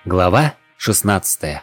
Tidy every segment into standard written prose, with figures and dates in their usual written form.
Глава 16.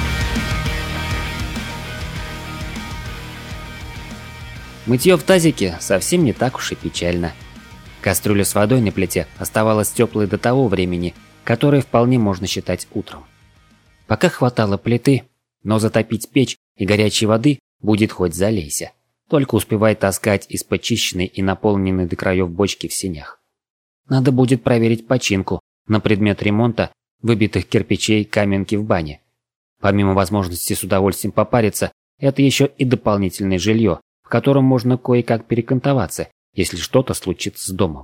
Мытье в тазике совсем не так уж и печально. Кастрюля с водой на плите оставалась теплой до того времени, которое вполне можно считать утром. Пока хватало плиты, но затопить печь и горячей воды будет хоть залейся. Только успевай таскать из почищенной и наполненной до краев бочки в сенях. Надо будет проверить починку на предмет ремонта выбитых кирпичей каменки в бане. Помимо возможности с удовольствием попариться, это еще и дополнительное жилье, в котором можно кое-как перекантоваться, если что-то случится с домом.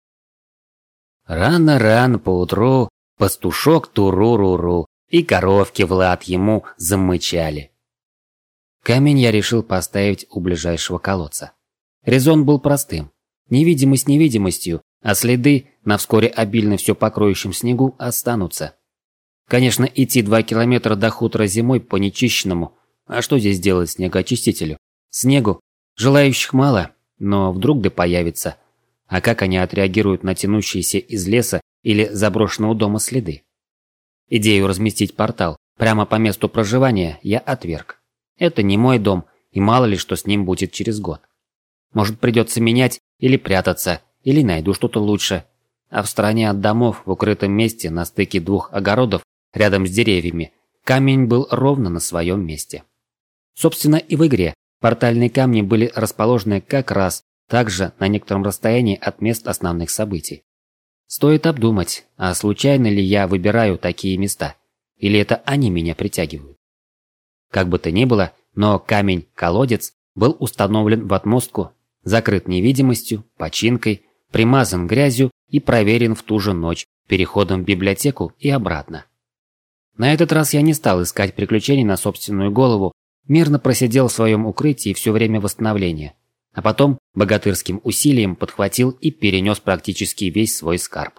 Рано-рано поутру пастушок туру-ру-ру, и коровки в лад ему замычали. Камень я решил поставить у ближайшего колодца. Резон был простым. Невидимость невидимостью, а следы на вскоре обильно все покроющем снегу останутся. Конечно, идти 2 километра до хутора зимой по нечищенному, а что здесь делать снегоочистителю? Снегу желающих мало, но вдруг да появится. А как они отреагируют на тянущиеся из леса или заброшенного дома следы? Идею разместить портал прямо по месту проживания я отверг. Это не мой дом, и мало ли что с ним будет через год. Может, придется менять или прятаться, или найду что-то лучше. А в стороне от домов, в укрытом месте, на стыке 2 огородов, рядом с деревьями, камень был ровно на своем месте. Собственно, и в игре портальные камни были расположены как раз также на некотором расстоянии от мест основных событий. Стоит обдумать, а случайно ли я выбираю такие места, или это они меня притягивают. Как бы то ни было, но камень-колодец был установлен в отмостку, закрыт невидимостью, починкой, примазан грязью и проверен в ту же ночь переходом в библиотеку и обратно. На этот раз я не стал искать приключений на собственную голову, мирно просидел в своем укрытии все время восстановления, а потом богатырским усилием подхватил и перенес практически весь свой скарб.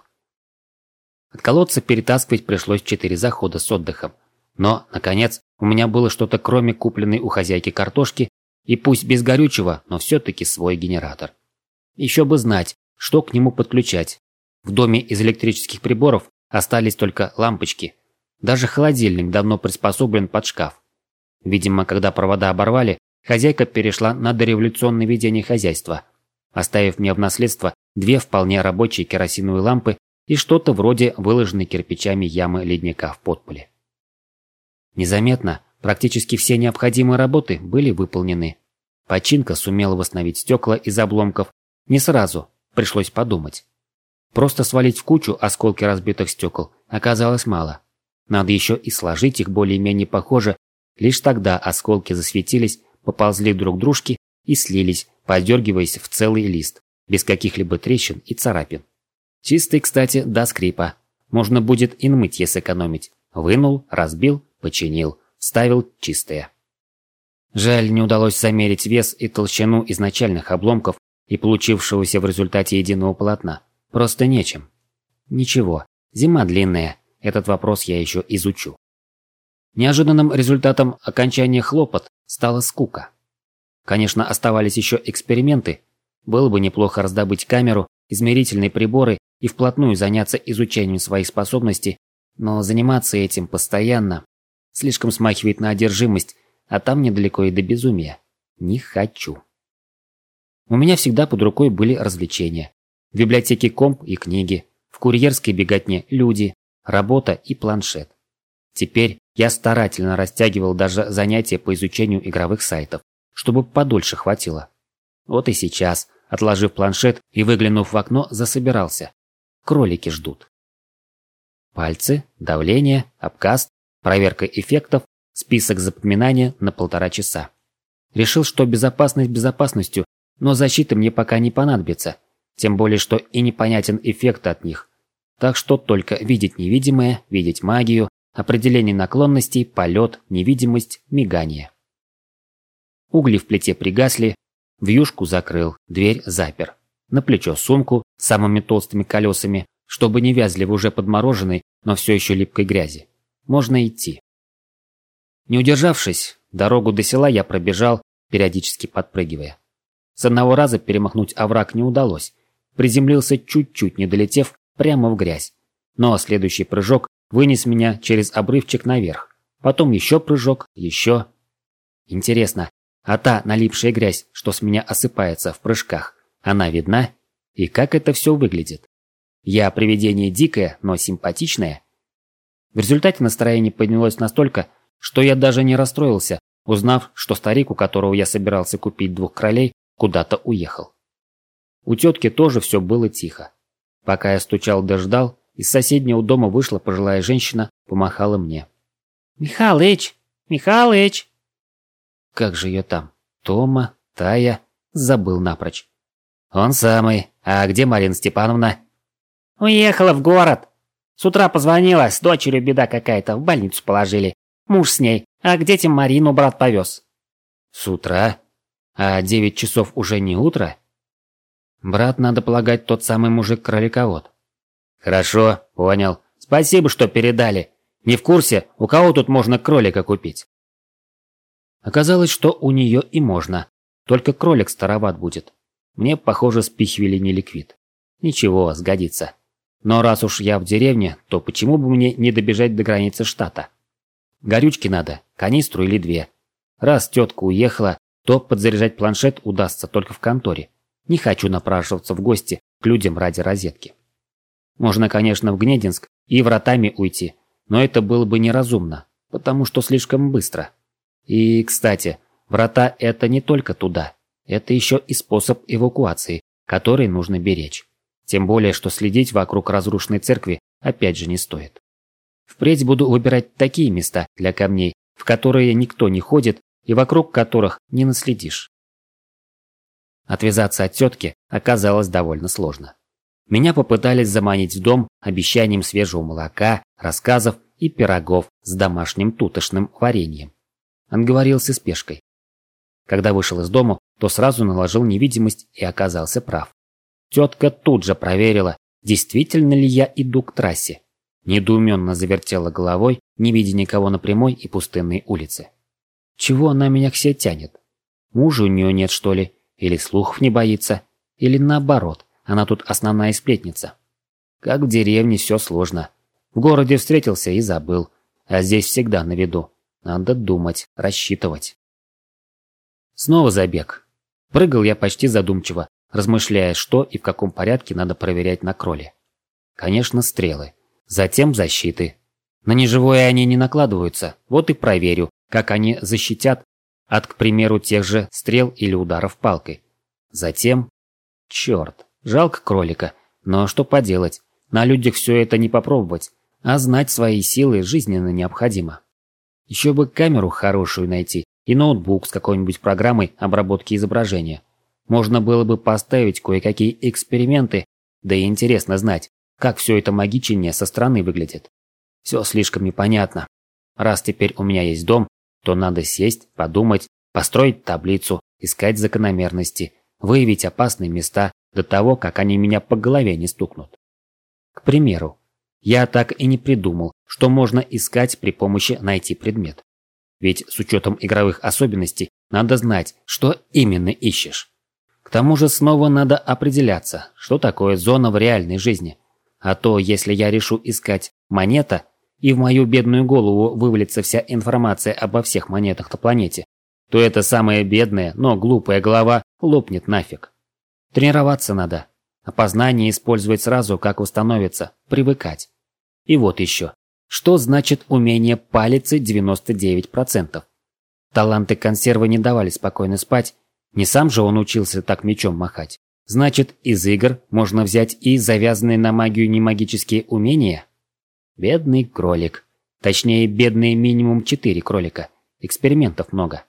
От колодца перетаскивать пришлось 4 захода с отдыхом, но, наконец, у меня было что-то кроме купленной у хозяйки картошки, и пусть без горючего, но все-таки свой генератор. Еще бы знать, что к нему подключать. В доме из электрических приборов остались только лампочки. Даже холодильник давно приспособлен под шкаф. Видимо, когда провода оборвали, хозяйка перешла на дореволюционное ведение хозяйства, оставив мне в наследство 2 вполне рабочие керосиновые лампы и что-то вроде выложенной кирпичами ямы ледника в подполе. Незаметно практически все необходимые работы были выполнены. Починка сумела восстановить стекла из обломков не сразу, пришлось подумать. Просто свалить в кучу осколки разбитых стекол оказалось мало. Надо еще и сложить их более-менее похоже, лишь тогда осколки засветились, поползли друг к дружке и слились, подергиваясь в целый лист, без каких-либо трещин и царапин. Чистый, кстати, до скрипа. Можно будет и на мытье сэкономить. Вынул, разбил, починил, вставил чистое. Жаль, не удалось замерить вес и толщину изначальных обломков и получившегося в результате единого полотна. Просто нечем. Ничего, зима длинная, этот вопрос я еще изучу. Неожиданным результатом окончания хлопот стала скука. Конечно, оставались еще эксперименты. Было бы неплохо раздобыть камеру, измерительные приборы и вплотную заняться изучением своих способностей, но заниматься этим постоянно слишком смахивает на одержимость, а там недалеко и до безумия. Не хочу. У меня всегда под рукой были развлечения. В библиотеке комп и книги, в курьерской беготне люди, работа и планшет. Теперь я старательно растягивал даже занятия по изучению игровых сайтов, чтобы подольше хватило. Вот и сейчас, отложив планшет и выглянув в окно, засобирался. Кролики ждут. Пальцы, давление, обкаст, проверка эффектов, список запоминания на 1,5 часа. Решил, что безопасность безопасностью, но защита мне пока не понадобится, тем более, что и непонятен эффект от них. Так что только видеть невидимое, видеть магию, определение наклонностей, полет, невидимость, мигание. Угли в плите пригасли, вьюшку закрыл, дверь запер. На плечо сумку с самыми толстыми колесами, чтобы не вязли в уже подмороженной, но все еще липкой грязи. Можно идти. Не удержавшись, дорогу до села я пробежал, периодически подпрыгивая. С одного раза перемахнуть овраг не удалось. Приземлился чуть-чуть не долетев прямо в грязь. Но следующий прыжок вынес меня через обрывчик наверх. Потом еще прыжок, еще. Интересно, а та налипшая грязь, что с меня осыпается в прыжках, она видна? И как это все выглядит? Я привидение дикое, но симпатичное. В результате настроение поднялось настолько, что я даже не расстроился, узнав, что старик, у которого я собирался купить 2 кролей, куда-то уехал. У тетки тоже все было тихо. Пока я стучал да ждал, из соседнего дома вышла пожилая женщина, помахала мне. «Михалыч! Михалыч!» Как же ее там? Тома? Тая? Забыл напрочь. «Он самый. А где Марина Степановна?» «Уехала в город. С утра позвонила, с дочерью беда какая-то, в больницу положили. Муж с ней, а к детям Марину брат повез». «С утра? А 9 часов уже не утро?» «Брат, надо полагать, тот самый мужик-кроликовод». «Хорошо, понял. Спасибо, что передали. Не в курсе, у кого тут можно кролика купить?» Оказалось, что у нее и можно. Только кролик староват будет. Мне, похоже, спихивали неликвид. Ничего, сгодится. Но раз уж я в деревне, то почему бы мне не добежать до границы штата? Горючки надо, канистру или 2. Раз тетка уехала, то подзаряжать планшет удастся только в конторе. Не хочу напрашиваться в гости к людям ради розетки. Можно, конечно, в Гнединск и вратами уйти, но это было бы неразумно, потому что слишком быстро. И, кстати, врата – это не только туда. Это еще и способ эвакуации, который нужно беречь. Тем более, что следить вокруг разрушенной церкви опять же не стоит. Впредь буду выбирать такие места для камней, в которые никто не ходит и вокруг которых не наследишь. Отвязаться от тетки оказалось довольно сложно. Меня попытались заманить в дом обещанием свежего молока, рассказов и пирогов с домашним тутошным вареньем. Отговорился спешкой. Когда вышел из дома, то сразу наложил невидимость и оказался прав. Тетка тут же проверила, действительно ли я иду к трассе. Недоуменно завертела головой, не видя никого на прямой и пустынной улице. Чего она меня к себе тянет? Мужа у нее нет, что ли? Или слухов не боится? Или наоборот, она тут основная сплетница? Как в деревне, все сложно. В городе встретился и забыл. А здесь всегда на виду. Надо думать, рассчитывать. Снова забег. Прыгал я почти задумчиво, размышляя, что и в каком порядке надо проверять на кроле. Конечно, стрелы. Затем защиты. На неживое они не накладываются, вот и проверю, как они защитят от, к примеру, тех же стрел или ударов палкой. Затем... Черт, жалко кролика, но что поделать, на людях все это не попробовать, а знать свои силы жизненно необходимо. Еще бы камеру хорошую найти и ноутбук с какой-нибудь программой обработки изображения. Можно было бы поставить кое-какие эксперименты, да и интересно знать, как все это магичение со стороны выглядит. Все слишком непонятно. Раз теперь у меня есть дом, то надо сесть, подумать, построить таблицу, искать закономерности, выявить опасные места до того, как они меня по голове не стукнут. К примеру, я так и не придумал, что можно искать при помощи «найти предмет». Ведь с учетом игровых особенностей надо знать, что именно ищешь. К тому же снова надо определяться, что такое зона в реальной жизни. А то, если я решу искать монета, и в мою бедную голову вывалится вся информация обо всех монетах на планете, то эта самая бедная, но глупая голова лопнет нафиг. Тренироваться надо. Опознание использовать сразу, как установится, привыкать. И вот еще. Что значит умение палиться 99%? Таланты консервы не давали спокойно спать. Не сам же он учился так мечом махать. Значит, из игр можно взять и завязанные на магию немагические умения? Бедный кролик. Точнее, бедные минимум 4 кролика. Экспериментов много.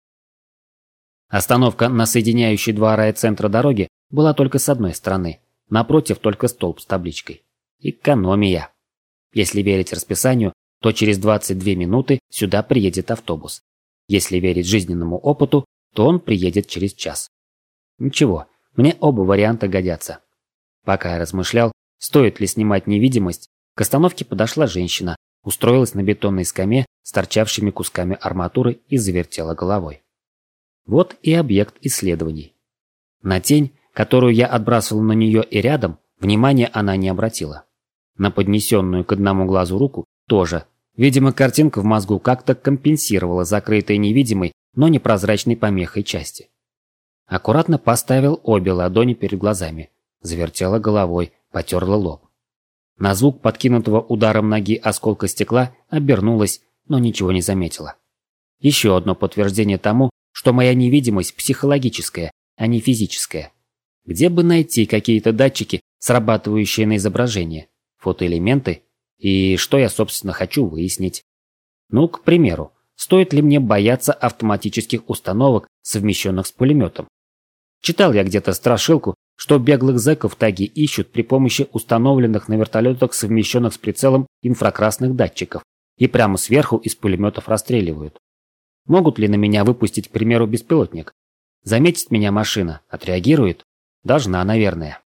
Остановка на соединяющей два райцентра дороги была только с одной стороны. Напротив только столб с табличкой. Экономия. Если верить расписанию, то через 22 минуты сюда приедет автобус. Если верить жизненному опыту, то он приедет через час. Ничего, мне оба варианта годятся. Пока я размышлял, стоит ли снимать невидимость, к остановке подошла женщина, устроилась на бетонной скамье с торчавшими кусками арматуры и завертела головой. Вот и объект исследований. На тень, которую я отбрасывал на нее и рядом, внимания она не обратила. На поднесенную к одному глазу руку тоже. Видимо, картинка в мозгу как-то компенсировала закрытые невидимой, но непрозрачной помехой части. Аккуратно поставил обе ладони перед глазами, завертела головой, потерла лоб. На звук подкинутого ударом ноги осколка стекла обернулась, но ничего не заметила. Еще одно подтверждение тому, что моя невидимость психологическая, а не физическая. Где бы найти какие-то датчики, срабатывающие на изображение, фотоэлементы, и что я, собственно, хочу выяснить? Ну, к примеру, стоит ли мне бояться автоматических установок, совмещенных с пулеметом? Читал я где-то страшилку, что беглых зэков таги ищут при помощи установленных на вертолетах, совмещенных с прицелом инфракрасных датчиков, и прямо сверху из пулеметов расстреливают. Могут ли на меня выпустить, к примеру, беспилотник? Заметит меня машина, отреагирует? Должна, наверное.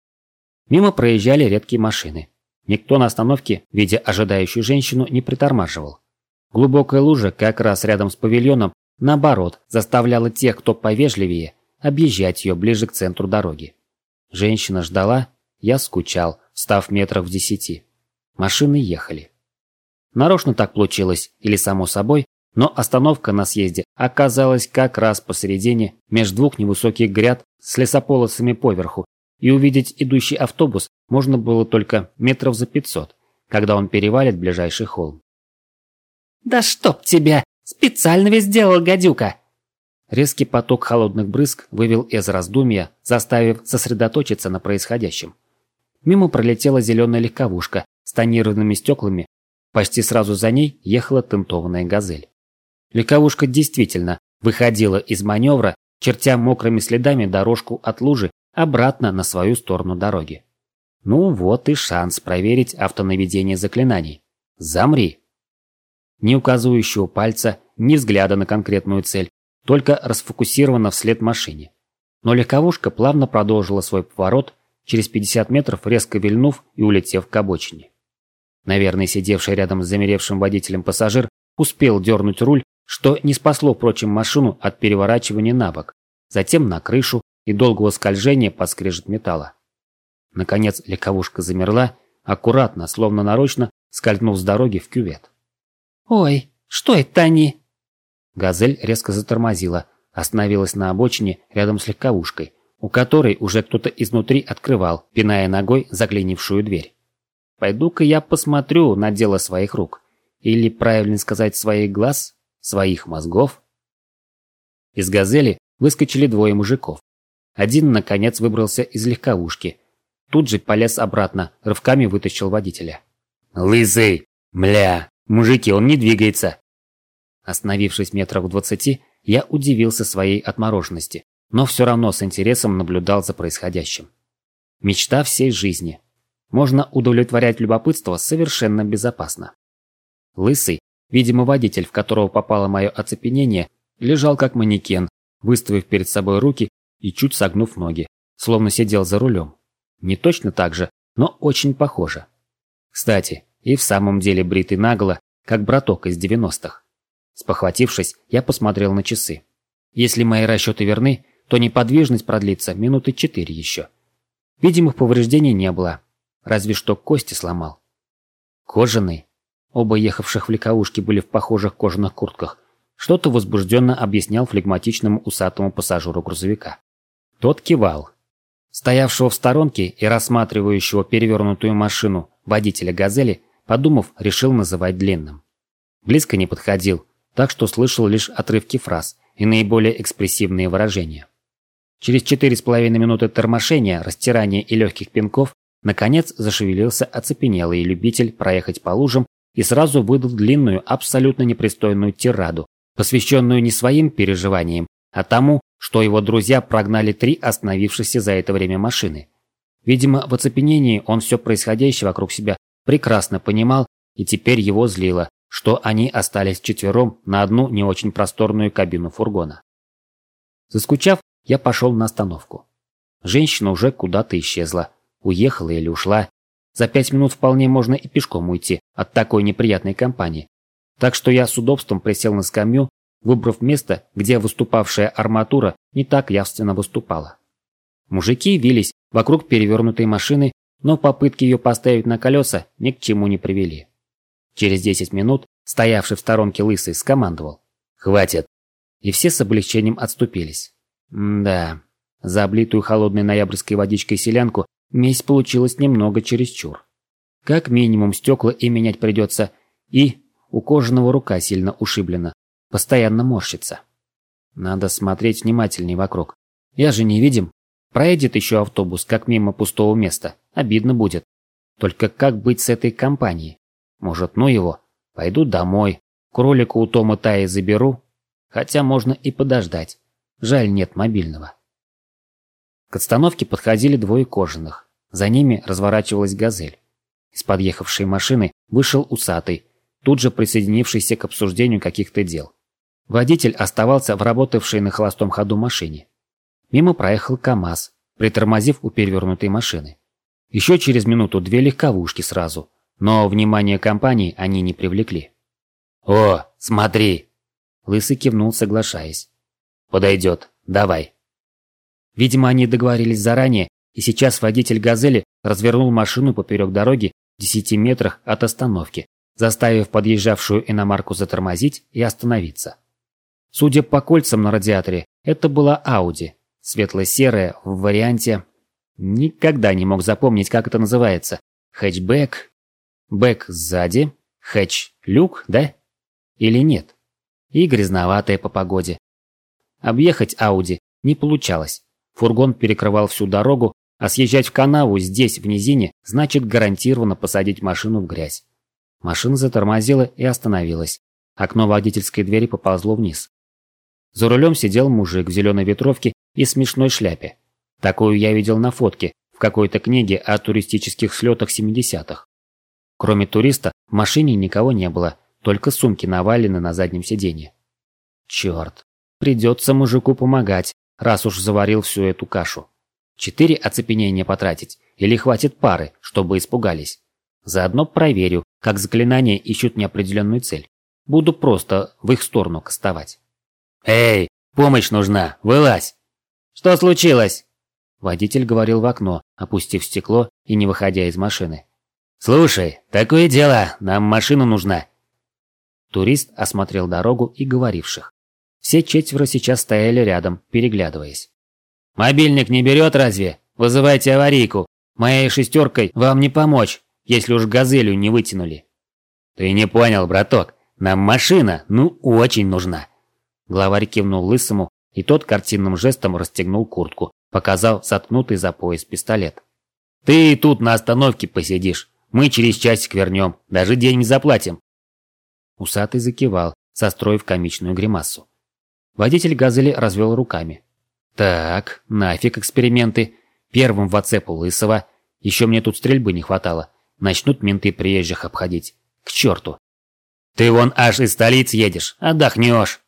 Мимо проезжали редкие машины. Никто на остановке, видя ожидающую женщину, не притормаживал. Глубокая лужа, как раз рядом с павильоном, наоборот, заставляла тех, кто повежливее, объезжать ее ближе к центру дороги. Женщина ждала, я скучал, встав метров в 10. Машины ехали. Нарочно так получилось, или само собой, но остановка на съезде оказалась как раз посередине между двух невысоких гряд с лесополосами поверху, и увидеть идущий автобус можно было только метров за 500, когда он перевалит ближайший холм. «Да чтоб тебя! Специально ведь сделал, гадюка!» Резкий поток холодных брызг вывел из раздумья, заставив сосредоточиться на происходящем. Мимо пролетела зеленая легковушка с тонированными стеклами, почти сразу за ней ехала тентованная «Газель». Легковушка действительно выходила из маневра, чертя мокрыми следами дорожку от лужи обратно на свою сторону дороги. Ну вот и шанс проверить автонаведение заклинаний. Замри. Ни указывающего пальца, ни взгляда на конкретную цель, только расфокусирована вслед машине. Но легковушка плавно продолжила свой поворот, через 50 метров резко вильнув и улетев к обочине. Наверное, сидевший рядом с замеревшим водителем пассажир успел дернуть руль, что не спасло, впрочем, машину от переворачивания на бок, затем на крышу и долгого скольжения под скрежет металла. Наконец легковушка замерла, аккуратно, словно нарочно, скользнув с дороги в кювет. «Ой, что это они?» «Газель» резко затормозила, остановилась на обочине рядом с легковушкой, у которой уже кто-то изнутри открывал, пиная ногой заклинившую дверь. «Пойду-ка я посмотрю на дело своих рук. Или, правильно сказать, своих глаз, своих мозгов». Из «Газели» выскочили двое мужиков. Один, наконец, выбрался из легковушки. Тут же полез обратно, рывками вытащил водителя. «Лысый! Мля! Мужики, он не двигается!» Остановившись метров в 20, я удивился своей отмороженности, но все равно с интересом наблюдал за происходящим. Мечта всей жизни. Можно удовлетворять любопытство совершенно безопасно. Лысый, видимо водитель, в которого попало мое оцепенение, лежал как манекен, выставив перед собой руки и чуть согнув ноги, словно сидел за рулем. Не точно так же, но очень похоже. Кстати, и в самом деле бритый наголо, как браток из 90-х. Спохватившись, я посмотрел на часы. Если мои расчеты верны, то неподвижность продлится минуты 4 еще. Видимых повреждений не было, разве что кости сломал. Кожаный. Оба ехавших в легковушке были в похожих кожаных куртках. Что-то возбужденно объяснял флегматичному усатому пассажиру грузовика. Тот кивал. Стоявшего в сторонке и рассматривающего перевернутую машину водителя «Газели», подумав, решил называть длинным. Близко не подходил, так что слышал лишь отрывки фраз и наиболее экспрессивные выражения. Через 4,5 минуты тормошения, растирания и легких пинков, наконец зашевелился оцепенелый любитель проехать по лужам и сразу выдал длинную, абсолютно непристойную тираду, посвященную не своим переживаниям, а тому, что его друзья прогнали 3 остановившихся за это время машины. Видимо, в оцепенении он все происходящее вокруг себя прекрасно понимал, и теперь его злило, что они остались вчетвером на одну не очень просторную кабину фургона. Заскучав, я пошел на остановку. Женщина уже куда-то исчезла, уехала или ушла. За 5 минут вполне можно и пешком уйти от такой неприятной компании. Так что я с удобством присел на скамью, выбрав место, где выступавшая арматура не так явственно выступала. Мужики вились вокруг перевернутой машины, но попытки ее поставить на колеса ни к чему не привели. Через 10 минут стоявший в сторонке Лысый скомандовал: «Хватит!» И все с облегчением отступились. Да, за облитую холодной ноябрьской водичкой селянку месть получилась немного чересчур. Как минимум стекла и менять придется, и у кожаного рука сильно ушиблена, постоянно морщится. Надо смотреть внимательней вокруг. Я же не видим. Проедет еще автобус, как мимо пустого места. Обидно будет. Только как быть с этой компанией? Может, ну его? Пойду домой. Кролика у Тома Таи заберу. Хотя можно и подождать. Жаль, нет мобильного. К остановке подходили двое кожаных. За ними разворачивалась «Газель». Из подъехавшей машины вышел усатый, тут же присоединившийся к обсуждению каких-то дел. Водитель оставался в работавшей на холостом ходу машине. Мимо проехал КамАЗ, притормозив у перевернутой машины. Еще через минуту две легковушки сразу, но внимание компании они не привлекли. «О, смотри!» Лысый кивнул, соглашаясь. «Подойдет, давай». Видимо, они договорились заранее, и сейчас водитель «Газели» развернул машину поперек дороги в 10 метрах от остановки, заставив подъезжавшую иномарку затормозить и остановиться. Судя по кольцам на радиаторе, это была Ауди, светло-серая в варианте... Никогда не мог запомнить, как это называется. Хэтчбэк? Бэк сзади? Хэтч-люк, да? Или нет? И грязноватая по погоде. Объехать Ауди не получалось. Фургон перекрывал всю дорогу, а съезжать в канаву здесь, в низине, значит гарантированно посадить машину в грязь. Машина затормозила и остановилась. Окно водительской двери поползло вниз. За рулем сидел мужик в зеленой ветровке и смешной шляпе. Такую я видел на фотке в какой-то книге о туристических слетах 70-х. Кроме туриста, в машине никого не было, только сумки навалены на заднем сиденье. Черт, придется мужику помогать, раз уж заварил всю эту кашу. 4 оцепенения потратить или хватит пары, чтобы испугались. Заодно проверю, как заклинания ищут неопределенную цель. Буду просто в их сторону кастовать. «Эй, помощь нужна, вылазь!» «Что случилось?» Водитель говорил в окно, опустив стекло и не выходя из машины. «Слушай, такое дело, нам машина нужна». Турист осмотрел дорогу и говоривших. Все 4 сейчас стояли рядом, переглядываясь. «Мобильник не берет разве? Вызывайте аварийку. Моей 6-кой вам не помочь, если уж «Газелью» не вытянули». «Ты не понял, браток, нам машина, ну очень нужна». Главарь кивнул Лысому, и тот картинным жестом расстегнул куртку, показав заткнутый за пояс пистолет. «Ты тут на остановке посидишь, мы через часик вернем, даже деньги заплатим». Усатый закивал, состроив комичную гримасу. Водитель «Газели» развел руками. «Так, нафиг эксперименты. Первым в оцепу Лысого. Еще мне тут стрельбы не хватало. Начнут менты приезжих обходить. К черту. Ты вон аж из столицы едешь, отдохнешь».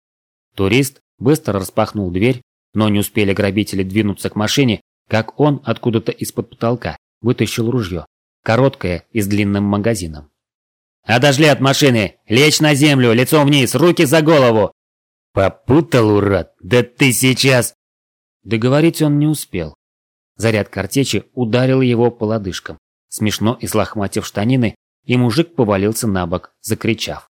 Турист быстро распахнул дверь, но не успели грабители двинуться к машине, как он откуда-то из-под потолка вытащил ружье, короткое и с длинным магазином. «Отошли от машины! Лечь на землю, лицом вниз, руки за голову!» «Попутал, урод! Да ты сейчас...» Договорить он не успел. Заряд картечи ударил его по лодыжкам, смешно излохматив штанины, и мужик повалился на бок, закричав.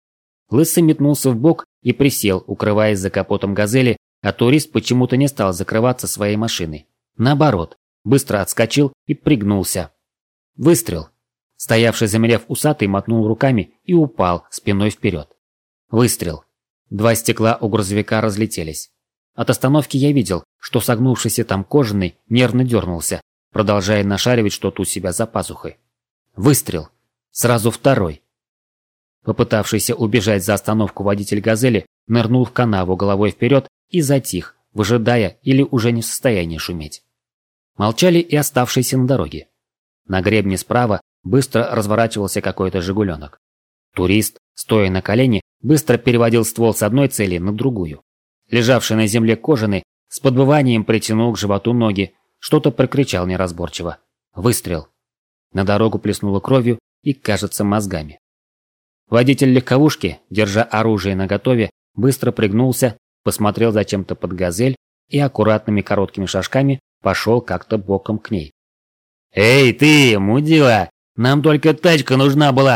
Лысый метнулся вбок и присел, укрываясь за капотом «Газели», а турист почему-то не стал закрываться своей машиной. Наоборот, быстро отскочил и пригнулся. Выстрел. Стоявший замерев усатый мотнул руками и упал спиной вперед. Выстрел. 2 стекла у грузовика разлетелись. От остановки я видел, что согнувшийся там кожаный нервно дернулся, продолжая нашаривать что-то у себя за пазухой. Выстрел. Сразу второй. Попытавшийся убежать за остановку водитель «Газели» нырнул в канаву головой вперед и затих, выжидая или уже не в состоянии шуметь. Молчали и оставшиеся на дороге. На гребне справа быстро разворачивался какой-то «Жигуленок». Турист, стоя на колене, быстро переводил ствол с одной цели на другую. Лежавший на земле кожаный с подвыванием притянул к животу ноги, что-то прокричал неразборчиво. Выстрел. На дорогу плеснуло кровью и, кажется, мозгами. Водитель легковушки, держа оружие наготове, быстро пригнулся, посмотрел зачем-то под «Газель» и аккуратными короткими шажками пошел как-то боком к ней. «Эй ты, мудила! Нам только тачка нужна была!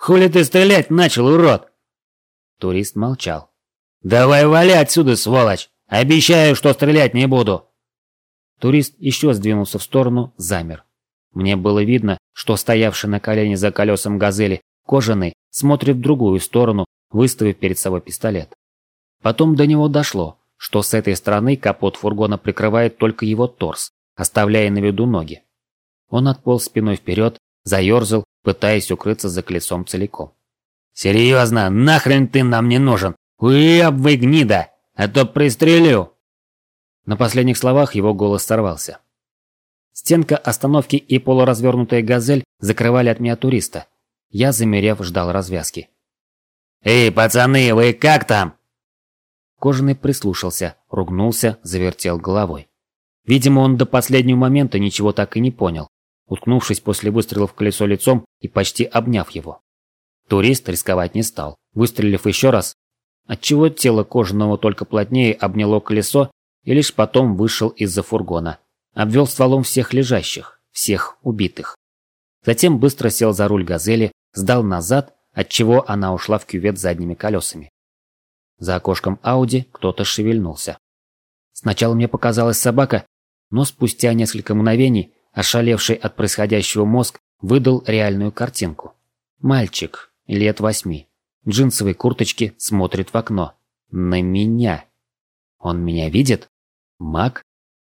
Хули ты стрелять начал, урод?» Турист молчал. «Давай вали отсюда, сволочь! Обещаю, что стрелять не буду!» Турист еще сдвинулся в сторону, замер. Мне было видно, что стоявший на колене за колесом газели кожаный смотрит в другую сторону, выставив перед собой пистолет. Потом до него дошло, что с этой стороны капот фургона прикрывает только его торс, оставляя на виду ноги. Он отполз спиной вперед, заерзал, пытаясь укрыться за колесом целиком. «Серьезно, нахрен ты нам не нужен? Уеб вы, гнида, а то пристрелю!» На последних словах его голос сорвался. Стенка остановки и полуразвернутая газель закрывали от меня туриста. Я, замерев, ждал развязки. «Эй, пацаны, вы как там?» Кожаный прислушался, ругнулся, завертел головой. Видимо, он до последнего момента ничего так и не понял, уткнувшись после выстрела в колесо лицом и почти обняв его. Турист рисковать не стал, выстрелив еще раз, отчего тело Кожаного только плотнее обняло колесо и лишь потом вышел из-за фургона, обвел стволом всех лежащих, всех убитых. Затем быстро сел за руль газели, сдал назад, отчего она ушла в кювет задними колесами. За окошком Ауди кто-то шевельнулся. Сначала мне показалась собака, но спустя несколько мгновений ошалевший от происходящего мозг выдал реальную картинку. Мальчик, лет 8, в джинсовой курточке, смотрит в окно. На меня. Он меня видит? Маг?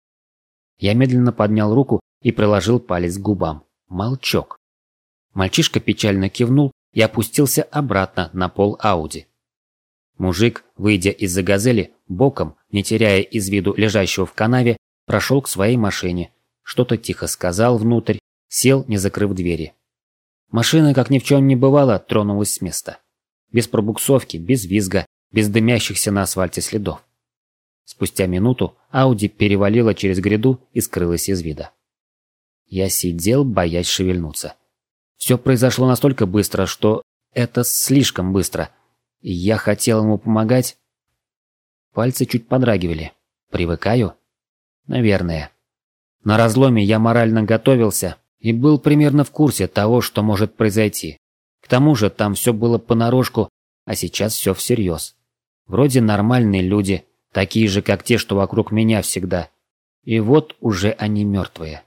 Я медленно поднял руку и приложил палец к губам. Молчок. Мальчишка печально кивнул и опустился обратно на пол Ауди. Мужик, выйдя из-за газели, боком, не теряя из виду лежащего в канаве, прошел к своей машине, что-то тихо сказал внутрь, сел, не закрыв двери. Машина, как ни в чем не бывало, тронулась с места. Без пробуксовки, без визга, без дымящихся на асфальте следов. Спустя минуту Ауди перевалила через гряду и скрылась из вида. Я сидел, боясь шевельнуться. Все произошло настолько быстро, что это слишком быстро. И я хотел ему помогать. Пальцы чуть подрагивали. Привыкаю? Наверное. На разломе я морально готовился и был примерно в курсе того, что может произойти. К тому же там все было понарошку, а сейчас все всерьез. Вроде нормальные люди, такие же, как те, что вокруг меня всегда. И вот уже они мертвые.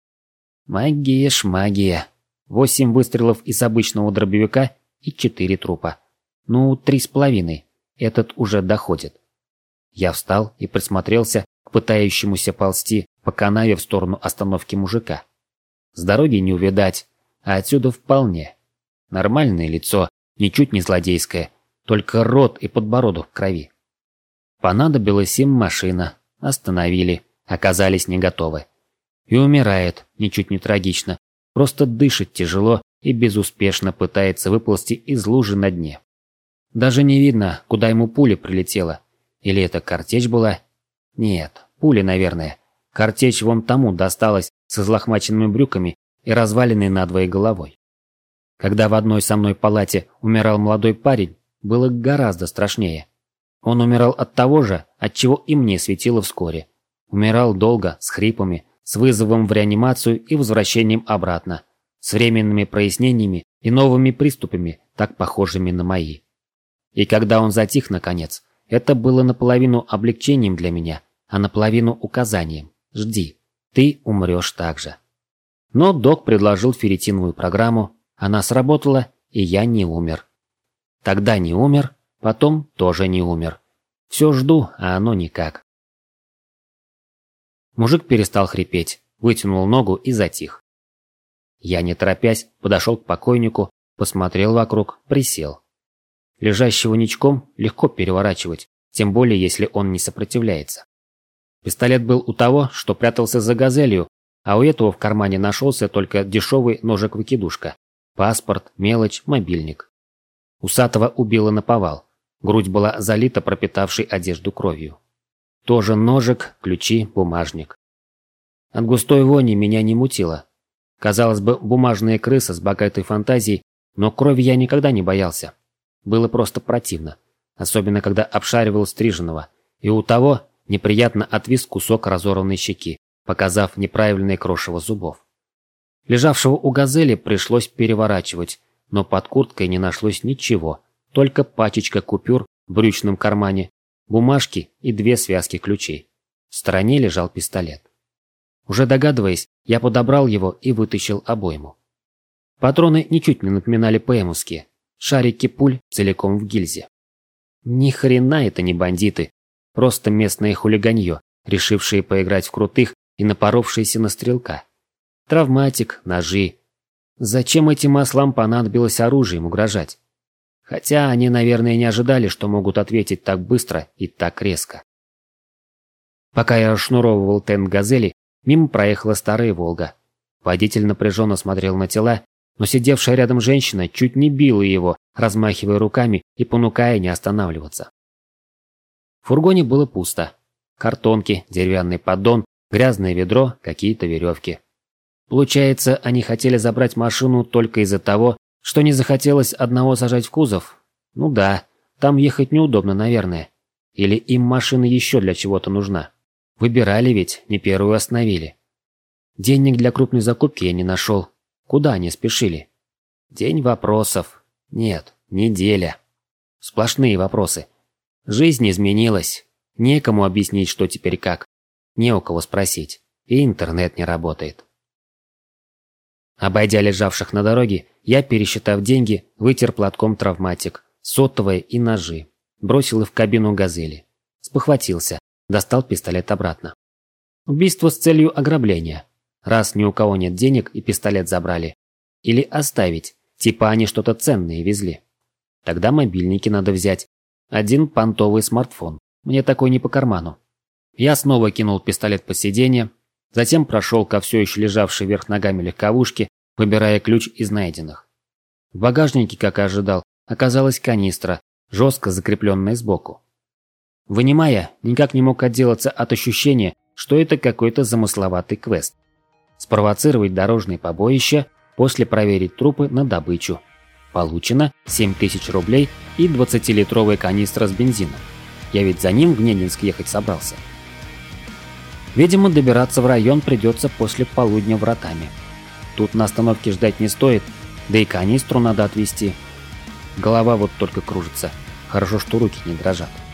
Магия шмагия. 8 выстрелов из обычного дробовика и 4 трупа. Ну, 3,5. Этот уже доходит. Я встал и присмотрелся к пытающемуся ползти по канаве в сторону остановки мужика. С дороги не увидать, а отсюда вполне. Нормальное лицо, ничуть не злодейское, только рот и подбородок в крови. Понадобилась им машина, остановили, оказались не готовы. И умирает, ничуть не трагично, просто дышит тяжело и безуспешно пытается выползти из лужи на дне. Даже не видно, куда ему пуля прилетела. Или это картечь была? Нет, пуля, наверное. Картечь вон тому досталась с излохмаченными брюками и разваленной надвое головой. Когда в одной со мной палате умирал молодой парень, было гораздо страшнее. Он умирал от того же, от чего и мне светило вскоре. Умирал долго, с хрипами, с вызовом в реанимацию и возвращением обратно, с временными прояснениями и новыми приступами, так похожими на мои. И когда он затих наконец, это было наполовину облегчением для меня, а наполовину указанием. Жди, ты умрешь так же. Но док предложил ферритиновую программу, она сработала, и я не умер. Тогда не умер, потом тоже не умер. Все жду, а оно никак. Мужик перестал хрипеть, вытянул ногу и затих. Я, не торопясь, подошел к покойнику, посмотрел вокруг, присел. Лежащего ничком легко переворачивать, тем более если он не сопротивляется. Пистолет был у того, что прятался за газелью, а у этого в кармане нашелся только дешевый ножик-выкидушка. Паспорт, мелочь, мобильник. Усатого убило наповал. Грудь была залита пропитавшей одежду кровью. Тоже ножик, ключи, бумажник. От густой вони меня не мутило. Казалось бы, бумажная крыса с богатой фантазией, но крови я никогда не боялся. Было просто противно, особенно когда обшаривал стриженного, и у того неприятно отвис кусок разорванной щеки, показав неправильное крошево зубов. Лежавшего у газели пришлось переворачивать, но под курткой не нашлось ничего, только пачечка купюр в брючном кармане, бумажки и 2 связки ключей. В стороне лежал пистолет. Уже догадываясь, я подобрал его и вытащил обойму. Патроны ничуть не напоминали ПМовские, шарики пуль целиком в гильзе. Ни хрена это не бандиты, просто местное хулиганье, решившие поиграть в крутых и напоровшиеся на стрелка. Травматик, ножи. Зачем этим ослам понадобилось оружием угрожать? Хотя они, наверное, не ожидали, что могут ответить так быстро и так резко. Пока я расшнуровывал тент «Газели», мимо проехала старая «Волга». Водитель напряженно смотрел на тела, но сидевшая рядом женщина чуть не била его, размахивая руками и понукая не останавливаться. В фургоне было пусто. Картонки, деревянный поддон, грязное ведро, какие-то веревки. Получается, они хотели забрать машину только из-за того, что не захотелось одного сажать в кузов? Ну да, там ехать неудобно, наверное. Или им машина еще для чего-то нужна? Выбирали ведь, не первую остановили. Денег для крупной закупки я не нашел. Куда они спешили? День вопросов. Нет, неделя. Сплошные вопросы. Жизнь изменилась. Некому объяснить, что теперь как. Не у кого спросить. И интернет не работает. Обойдя лежавших на дороге, я, пересчитав деньги, вытер платком травматик, сотовые и ножи. Бросил их в кабину «Газели». Спохватился, достал пистолет обратно. Убийство с целью ограбления. Раз ни у кого нет денег и пистолет забрали. Или оставить, типа они что-то ценное везли. Тогда мобильники надо взять. Один понтовый смартфон. Мне такой не по карману. Я снова кинул пистолет под сиденье, затем прошел ко все еще лежавшей вверх ногами легковушке, выбирая ключ из найденных. В багажнике, как и ожидал, оказалась канистра, жестко закрепленная сбоку. Вынимая, никак не мог отделаться от ощущения, что это какой-то замысловатый квест. Спровоцировать дорожные побоища, после проверить трупы на добычу. Получено 7000 рублей и 20-литровая канистра с бензином. Я ведь за ним в Гнединск ехать собрался. Видимо, добираться в район придется после полудня вратами. Тут на остановке ждать не стоит, да и канистру надо отвезти. Голова вот только кружится. Хорошо, что руки не дрожат.